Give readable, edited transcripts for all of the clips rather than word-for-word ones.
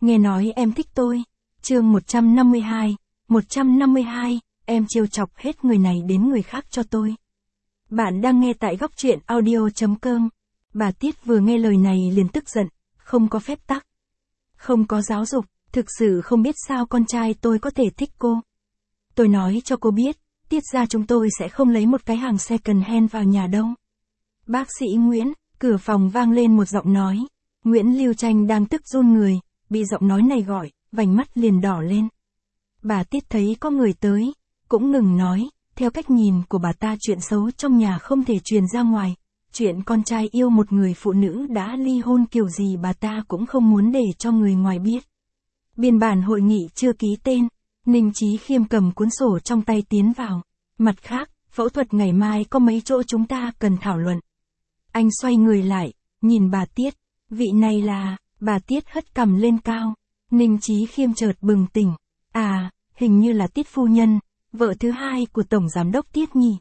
Nghe nói em thích tôi. Chương 152, 152, em trêu chọc hết người này đến người khác cho tôi. Bạn đang nghe tại góc truyện audio.com. Bà Tiết vừa nghe lời này liền tức giận, không có phép tắc, không có giáo dục, thực sự không biết sao con trai tôi có thể thích cô. Tôi nói cho cô biết, Tiết gia chúng tôi sẽ không lấy một cái hàng second hand vào nhà đâu. Bác sĩ Nguyễn, cửa phòng vang lên một giọng nói. Nguyễn Lưu Tranh đang tức run người, bị giọng nói này gọi, vành mắt liền đỏ lên. Bà Tiết thấy có người tới, cũng ngừng nói, theo cách nhìn của bà ta chuyện xấu trong nhà không thể truyền ra ngoài. Chuyện con trai yêu một người phụ nữ đã ly hôn kiểu gì bà ta cũng không muốn để cho người ngoài biết. Biên bản hội nghị chưa ký tên, Ninh Chí Khiêm cầm cuốn sổ trong tay tiến vào. Mặt khác, phẫu thuật ngày mai có mấy chỗ chúng ta cần thảo luận. Anh xoay người lại, nhìn bà Tiết, vị này là, bà Tiết hất cằm lên cao. Ninh Chí Khiêm chợt bừng tỉnh, à, hình như là Tiết phu nhân, vợ thứ hai của Tổng Giám đốc Tiết nhỉ.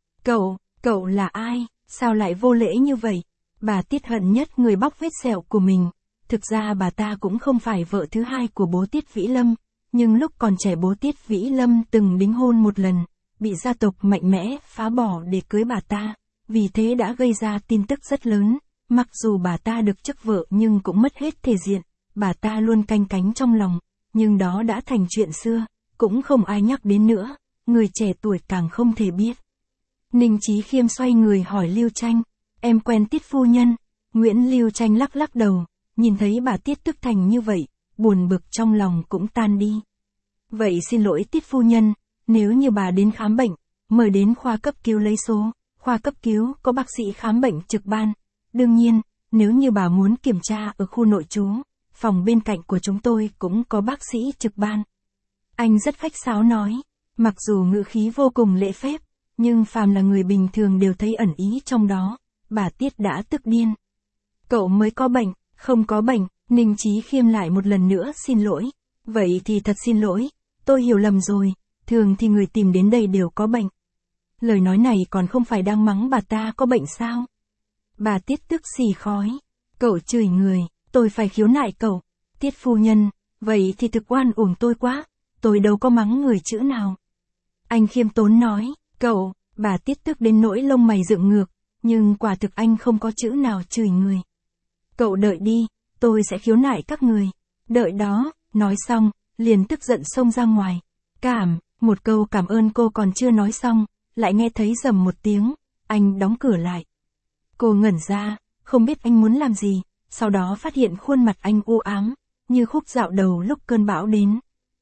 Cậu là ai, sao lại vô lễ như vậy? Bà Tiết hận nhất người bóc vết sẹo của mình. Thực ra bà ta cũng không phải vợ thứ hai của bố Tiết Vĩ Lâm, nhưng lúc còn trẻ bố Tiết Vĩ Lâm từng đính hôn một lần, bị gia tộc mạnh mẽ phá bỏ để cưới bà ta, vì thế đã gây ra tin tức rất lớn. Mặc dù bà ta được chức vợ nhưng cũng mất hết thể diện, bà ta luôn canh cánh trong lòng, nhưng đó đã thành chuyện xưa, cũng không ai nhắc đến nữa, người trẻ tuổi càng không thể biết. Ninh Chí Khiêm xoay người hỏi Lưu Tranh, em quen Tiết phu nhân? Nguyễn Lưu Tranh lắc lắc đầu, nhìn thấy bà Tiết tức thành như vậy, buồn bực trong lòng cũng tan đi. Vậy xin lỗi Tiết phu nhân, nếu như bà đến khám bệnh, mời đến khoa cấp cứu lấy số, khoa cấp cứu có bác sĩ khám bệnh trực ban. Đương nhiên, nếu như bà muốn kiểm tra ở khu nội trú, phòng bên cạnh của chúng tôi cũng có bác sĩ trực ban. Anh rất khách sáo nói, mặc dù ngữ khí vô cùng lễ phép, nhưng phàm là người bình thường đều thấy ẩn ý trong đó. Bà Tiết đã tức điên. Cậu mới có bệnh, không có bệnh. Ninh Chí Khiêm lại một lần nữa xin lỗi. Vậy thì thật xin lỗi, tôi hiểu lầm rồi, thường thì người tìm đến đây đều có bệnh. Lời nói này còn không phải đang mắng bà ta có bệnh sao? Bà Tiết tức xì khói. Cậu chửi người, tôi phải khiếu nại cậu. Tiết phu nhân, vậy thì thực oan uổng tôi quá, tôi đâu có mắng người chữ nào. Anh khiêm tốn nói, cậu, bà Tiết tức đến nỗi lông mày dựng ngược, nhưng quả thực anh không có chữ nào chửi người. Cậu đợi đi, tôi sẽ khiếu nại các người. Đợi đó, nói xong, liền tức giận xông ra ngoài. Một câu cảm ơn cô còn chưa nói xong, lại nghe thấy rầm một tiếng, anh đóng cửa lại. Cô ngẩn ra, không biết anh muốn làm gì, sau đó phát hiện khuôn mặt anh u ám, như khúc dạo đầu lúc cơn bão đến.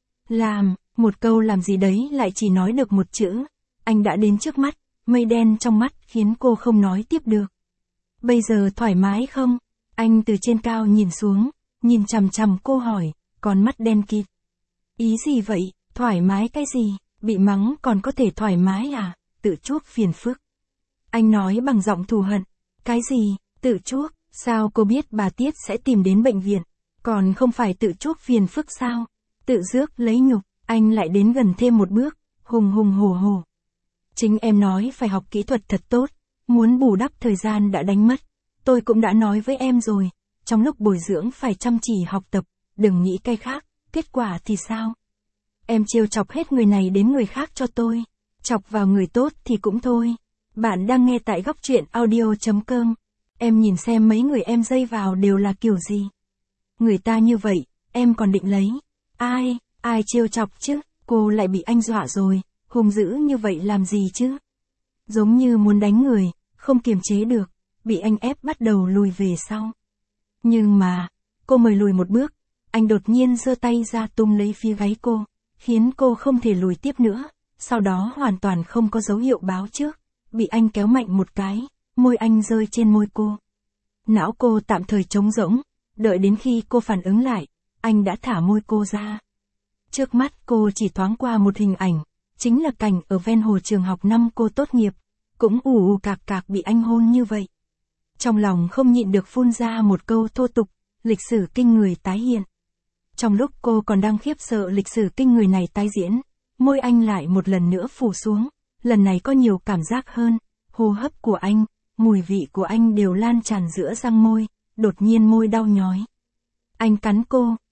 Một câu làm gì đấy lại chỉ nói được một chữ, anh đã đến trước mắt, mây đen trong mắt khiến cô không nói tiếp được. Bây giờ thoải mái không? Anh từ trên cao nhìn xuống, nhìn chằm chằm cô hỏi, con mắt đen kịt. Ý gì vậy, thoải mái cái gì, bị mắng còn có thể thoải mái à, tự chuốc phiền phức. Anh nói bằng giọng thù hận, cái gì, tự chuốc, sao cô biết bà Tiết sẽ tìm đến bệnh viện, còn không phải tự chuốc phiền phức sao, tự rước lấy nhục. Anh lại đến gần thêm một bước, hùng hổ. Chính em nói phải học kỹ thuật thật tốt, muốn bù đắp thời gian đã đánh mất. Tôi cũng đã nói với em rồi, trong lúc bồi dưỡng phải chăm chỉ học tập, đừng nghĩ cái khác, kết quả thì sao? Em trêu chọc hết người này đến người khác cho tôi, chọc vào người tốt thì cũng thôi. Bạn đang nghe tại góc truyện audio.com. Em nhìn xem mấy người em dây vào đều là kiểu gì. Người ta như vậy, em còn định lấy. Ai trêu chọc chứ, cô lại bị anh dọa rồi, hung dữ như vậy làm gì chứ? Giống như muốn đánh người, không kiềm chế được, bị anh ép bắt đầu lùi về sau. Nhưng mà, cô mời lùi một bước, anh đột nhiên giơ tay ra tung lấy phía gáy cô, khiến cô không thể lùi tiếp nữa, sau đó hoàn toàn không có dấu hiệu báo trước, bị anh kéo mạnh một cái, môi anh rơi trên môi cô. Não cô tạm thời trống rỗng, đợi đến khi cô phản ứng lại, anh đã thả môi cô ra. Trước mắt cô chỉ thoáng qua một hình ảnh, chính là cảnh ở ven hồ trường học năm cô tốt nghiệp, cũng ù cạc bị anh hôn như vậy. Trong lòng không nhịn được phun ra một câu thô tục, lịch sử kinh người tái hiện. Trong lúc cô còn đang khiếp sợ lịch sử kinh người này tái diễn, môi anh lại một lần nữa phủ xuống, lần này có nhiều cảm giác hơn, hô hấp của anh, mùi vị của anh đều lan tràn giữa răng môi, đột nhiên môi đau nhói. Anh cắn cô,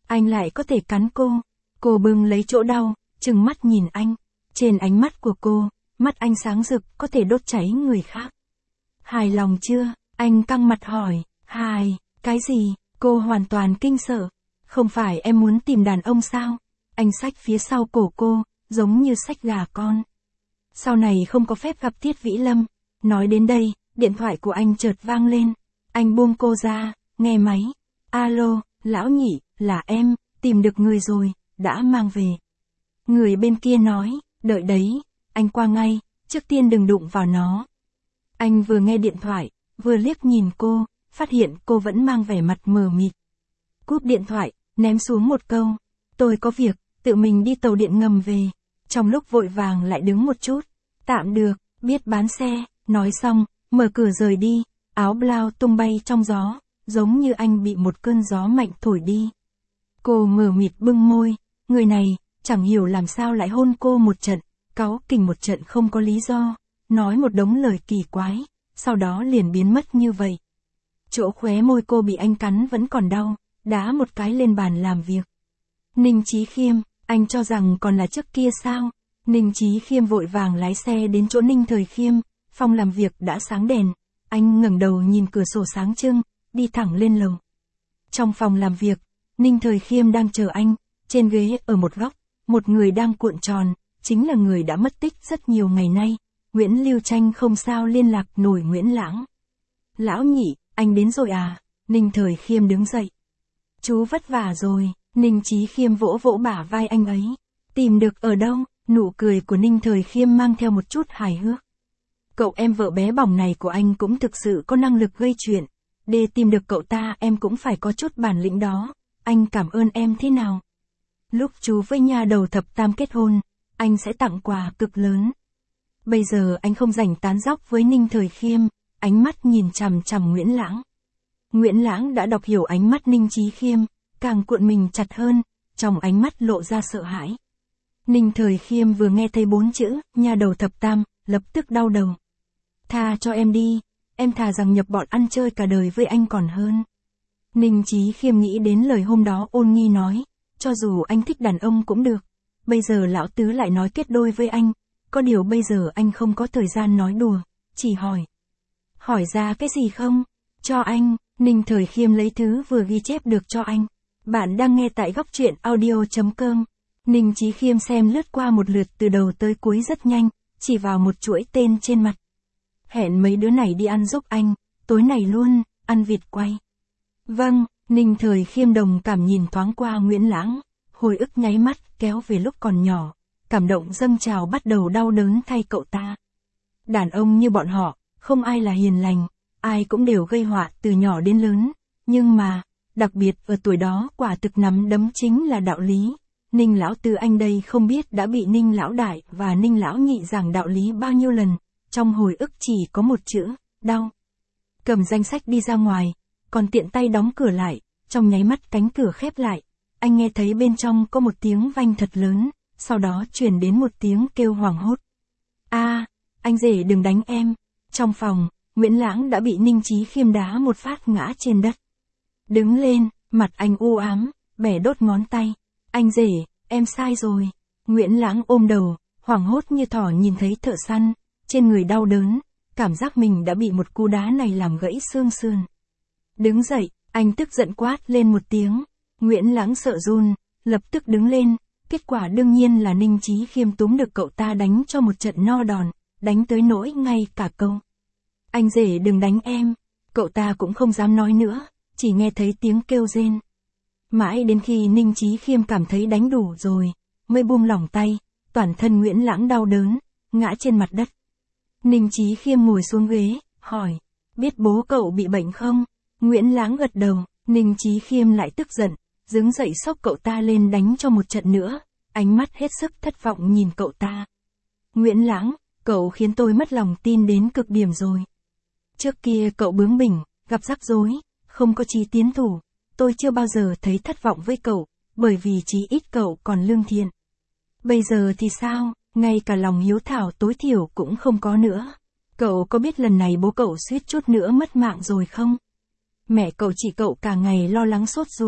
Anh lại có thể cắn cô. Cô bưng lấy chỗ đau, trừng mắt nhìn anh. Trên ánh mắt của cô, mắt anh sáng rực có thể đốt cháy người khác. Hài lòng chưa? Anh căng mặt hỏi. Hài, cái gì? Cô hoàn toàn kinh sợ. Không phải em muốn tìm đàn ông sao? Anh xách phía sau cổ cô, giống như xách gà con. Sau này không có phép gặp Tiết Vĩ Lâm. Nói đến đây, điện thoại của anh chợt vang lên. Anh buông cô ra, nghe máy. Alo, lão nhị, là em, tìm được người rồi, đã mang về. Người bên kia nói, đợi đấy, anh qua ngay, trước tiên đừng đụng vào nó. Anh vừa nghe điện thoại, vừa liếc nhìn cô, phát hiện cô vẫn mang vẻ mặt mờ mịt. Cúp điện thoại, ném xuống một câu. Tôi có việc, tự mình đi tàu điện ngầm về. Trong lúc vội vàng lại đứng một chút. Tạm được, biết bán xe. Nói xong, mở cửa rời đi. Áo blau tung bay trong gió, giống như anh bị một cơn gió mạnh thổi đi. Cô mờ mịt bưng môi. Người này, chẳng hiểu làm sao lại hôn cô một trận, cáu kỉnh một trận không có lý do. Nói một đống lời kỳ quái, sau đó liền biến mất như vậy. Chỗ khóe môi cô bị anh cắn vẫn còn đau, đá một cái lên bàn làm việc. Ninh Chí Khiêm, anh cho rằng còn là trước kia sao? Ninh Chí Khiêm vội vàng lái xe đến chỗ Ninh Thời Khiêm, phòng làm việc đã sáng đèn. Anh ngẩng đầu nhìn cửa sổ sáng trưng, đi thẳng lên lầu. Trong phòng làm việc, Ninh Thời Khiêm đang chờ anh, trên ghế ở một góc, một người đang cuộn tròn, chính là người đã mất tích rất nhiều ngày nay. Nguyễn Lưu Tranh không sao liên lạc nổi Nguyễn Lãng. Lão nhị, anh đến rồi à? Ninh Thời Khiêm đứng dậy. Chú vất vả rồi. Ninh Chí Khiêm vỗ vỗ bả vai anh ấy. Tìm được ở đâu? Nụ cười của Ninh Thời Khiêm mang theo một chút hài hước. Cậu em vợ bé bỏng này của anh cũng thực sự có năng lực gây chuyện. Để tìm được cậu ta em cũng phải có chút bản lĩnh đó. Anh cảm ơn em thế nào? Lúc chú với nhà đầu thập tam kết hôn, anh sẽ tặng quà cực lớn. Bây giờ anh không rảnh tán dóc với Ninh Thời Khiêm, ánh mắt nhìn chằm chằm Nguyễn Lãng. Nguyễn Lãng đã đọc hiểu ánh mắt Ninh Chí Khiêm, càng cuộn mình chặt hơn, trong ánh mắt lộ ra sợ hãi. Ninh Thời Khiêm vừa nghe thấy 4 chữ, nhà đầu thập tam, lập tức đau đầu. Tha cho em đi, em thà rằng nhập bọn ăn chơi cả đời với anh còn hơn. Ninh Chí Khiêm nghĩ đến lời hôm đó Ôn Nghi nói, cho dù anh thích đàn ông cũng được. Bây giờ lão tứ lại nói kết đôi với anh, có điều bây giờ anh không có thời gian nói đùa, chỉ hỏi. Hỏi ra cái gì không? Cho anh, Ninh Thời Khiêm lấy thứ vừa ghi chép được cho anh. Bạn đang nghe tại góc truyện audio.com. Ninh Chí Khiêm xem lướt qua một lượt từ đầu tới cuối rất nhanh, chỉ vào một chuỗi tên trên mặt. Hẹn mấy đứa này đi ăn giúp anh, tối này luôn, ăn vịt quay. Vâng, Ninh Thời Khiêm đồng cảm nhìn thoáng qua Nguyễn Lãng, hồi ức nháy mắt kéo về lúc còn nhỏ, cảm động dâng trào bắt đầu đau đớn thay cậu ta. Đàn ông như bọn họ, không ai là hiền lành, ai cũng đều gây họa từ nhỏ đến lớn, nhưng mà, đặc biệt ở tuổi đó quả thực nắm đấm chính là đạo lý. Ninh lão tư anh đây không biết đã bị Ninh lão đại và Ninh lão nhị giảng đạo lý bao nhiêu lần, trong hồi ức chỉ có một chữ, đau. Cầm danh sách đi ra ngoài, còn tiện tay đóng cửa lại, trong nháy mắt cánh cửa khép lại, anh nghe thấy bên trong có một tiếng vang thật lớn, sau đó truyền đến một tiếng kêu hoảng hốt. A, anh rể đừng đánh em. Trong phòng, Nguyễn Lãng đã bị Ninh Chí Khiêm đá một phát ngã trên đất. Đứng lên, mặt anh u ám, bẻ đốt ngón tay. Anh rể, em sai rồi. Nguyễn Lãng ôm đầu, hoảng hốt như thỏ nhìn thấy thợ săn, trên người đau đớn, cảm giác mình đã bị một cú đá này làm gãy xương sườn. Đứng dậy, anh tức giận quát lên một tiếng. Nguyễn Lãng sợ run, lập tức đứng lên, kết quả đương nhiên là Ninh Chí Khiêm túm được cậu ta đánh cho một trận no đòn, đánh tới nỗi ngay cả câu. Anh rể đừng đánh em, cậu ta cũng không dám nói nữa, chỉ nghe thấy tiếng kêu rên. Mãi đến khi Ninh Chí Khiêm cảm thấy đánh đủ rồi, mới buông lỏng tay, toàn thân Nguyễn Lãng đau đớn, ngã trên mặt đất. Ninh Chí Khiêm ngồi xuống ghế, hỏi, biết bố cậu bị bệnh không? Nguyễn Lãng gật đầu, Ninh Chí Khiêm lại tức giận, đứng dậy xốc cậu ta lên đánh cho một trận nữa, ánh mắt hết sức thất vọng nhìn cậu ta. Nguyễn Lãng, cậu khiến tôi mất lòng tin đến cực điểm rồi. Trước kia cậu bướng bỉnh, gặp rắc rối, không có chí tiến thủ, tôi chưa bao giờ thấy thất vọng với cậu, bởi vì chí ít cậu còn lương thiện. Bây giờ thì sao, ngay cả lòng hiếu thảo tối thiểu cũng không có nữa. Cậu có biết lần này bố cậu suýt chút nữa mất mạng rồi không? Mẹ cậu chỉ cậu cả ngày lo lắng sốt ruột.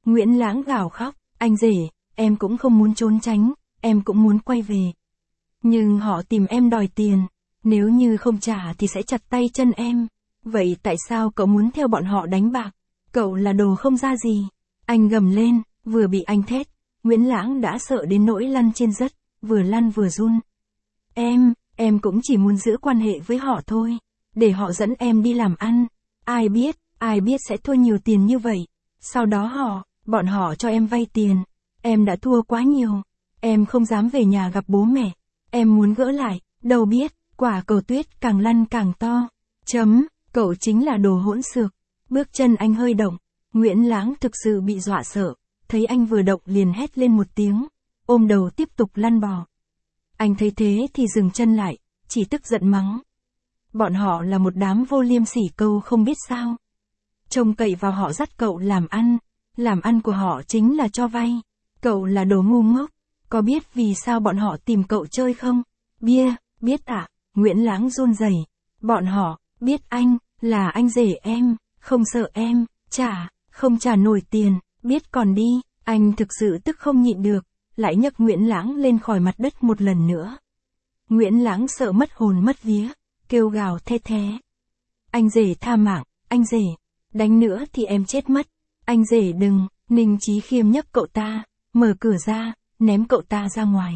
Nguyễn Lãng gào khóc, anh rể, em cũng không muốn trốn tránh, em cũng muốn quay về. Nhưng họ tìm em đòi tiền, nếu như không trả thì sẽ chặt tay chân em. Vậy tại sao cậu muốn theo bọn họ đánh bạc? Cậu là đồ không ra gì. Anh gầm lên, vừa bị anh thét, Nguyễn Lãng đã sợ đến nỗi lăn trên đất, vừa lăn vừa run. Em cũng chỉ muốn giữ quan hệ với họ thôi, để họ dẫn em đi làm ăn. Ai biết sẽ thua nhiều tiền như vậy. Sau đó bọn họ cho em vay tiền. Em đã thua quá nhiều. Em không dám về nhà gặp bố mẹ. Em muốn gỡ lại, đâu biết, quả cầu tuyết càng lăn càng to. Cậu chính là đồ hỗn xược. Bước chân anh hơi động. Nguyễn Lãng thực sự bị dọa sợ. Thấy anh vừa động liền hét lên một tiếng. Ôm đầu tiếp tục lăn bò. Anh thấy thế thì dừng chân lại, chỉ tức giận mắng. Bọn họ là một đám vô liêm sỉ câu không biết sao. Trông cậy vào họ dắt cậu làm ăn của họ chính là cho vay. Cậu là đồ ngu ngốc, có biết vì sao bọn họ tìm cậu chơi không? Biết ạ, Nguyễn Lãng run rẩy. Bọn họ, biết anh, là anh rể em, không sợ em, không trả nổi tiền, biết còn đi. Anh thực sự tức không nhịn được, lại nhấc Nguyễn Lãng lên khỏi mặt đất một lần nữa. Nguyễn Lãng sợ mất hồn mất vía, kêu gào the thé. Anh rể tha mạng, anh rể, đánh nữa thì em chết mất. Anh rể đừng. Ninh Chí Khiêm nhấc cậu ta, mở cửa ra, ném cậu ta ra ngoài.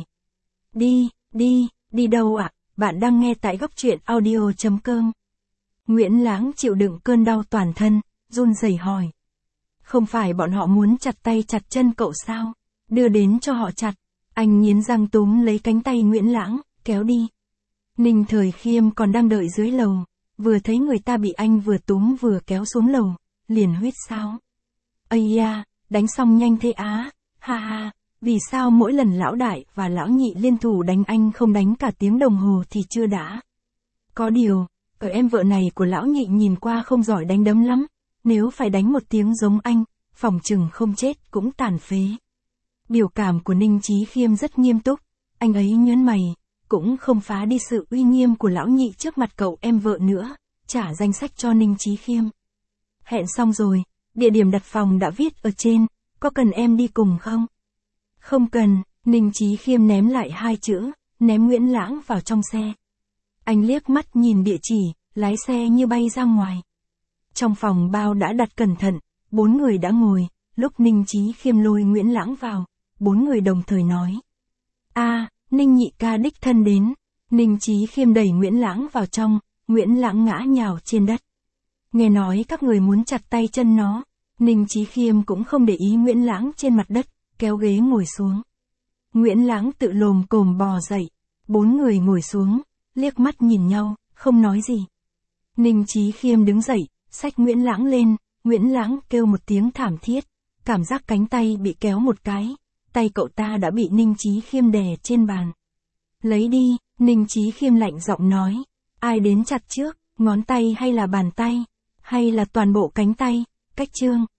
Đi đâu ạ? Bạn đang nghe tại Góc Truyện Audio.com. Nguyễn Lãng chịu đựng cơn đau toàn thân, run rẩy hỏi. Không phải bọn họ muốn chặt tay chặt chân cậu sao? Đưa đến cho họ chặt. Anh nghiến răng túm lấy cánh tay Nguyễn Lãng, kéo đi. Ninh Thời Khiêm còn đang đợi dưới lầu, vừa thấy người ta bị anh vừa túm vừa kéo xuống lầu, liền huýt sáo. Ây da, đánh xong nhanh thế á, ha, vì sao mỗi lần lão đại và lão nhị liên thủ đánh anh không đánh cả tiếng đồng hồ thì chưa đã. Có điều, ở em vợ này của lão nhị nhìn qua không giỏi đánh đấm lắm, nếu phải đánh một tiếng giống anh, phỏng chừng không chết cũng tàn phế. Biểu cảm của Ninh Chí Khiêm rất nghiêm túc, anh ấy nhớn mày, cũng không phá đi sự uy nghiêm của lão nhị trước mặt cậu em vợ nữa, trả danh sách cho Ninh Chí Khiêm. Hẹn xong rồi, địa điểm đặt phòng đã viết ở trên, có cần em đi cùng không? Không cần, Ninh Chí Khiêm ném lại 2 chữ, ném Nguyễn Lãng vào trong xe. Anh liếc mắt nhìn địa chỉ, lái xe như bay ra ngoài. Trong phòng bao đã đặt cẩn thận, 4 người đã ngồi, lúc Ninh Chí Khiêm lôi Nguyễn Lãng vào, 4 người đồng thời nói. Ninh nhị ca đích thân đến. Ninh Chí Khiêm đẩy Nguyễn Lãng vào trong, Nguyễn Lãng ngã nhào trên đất. Nghe nói các người muốn chặt tay chân nó. Ninh Chí Khiêm cũng không để ý Nguyễn Lãng trên mặt đất, kéo ghế ngồi xuống. Nguyễn Lãng tự lồm cồm bò dậy. 4 người ngồi xuống, liếc mắt nhìn nhau, không nói gì. Ninh Chí Khiêm đứng dậy, xách Nguyễn Lãng lên, Nguyễn Lãng kêu một tiếng thảm thiết, cảm giác cánh tay bị kéo một cái, tay cậu ta đã bị Ninh Chí Khiêm đè trên bàn. Lấy đi, Ninh Chí Khiêm lạnh giọng nói, ai đến chặt trước, ngón tay hay là bàn tay, hay là toàn bộ cánh tay, cách chương.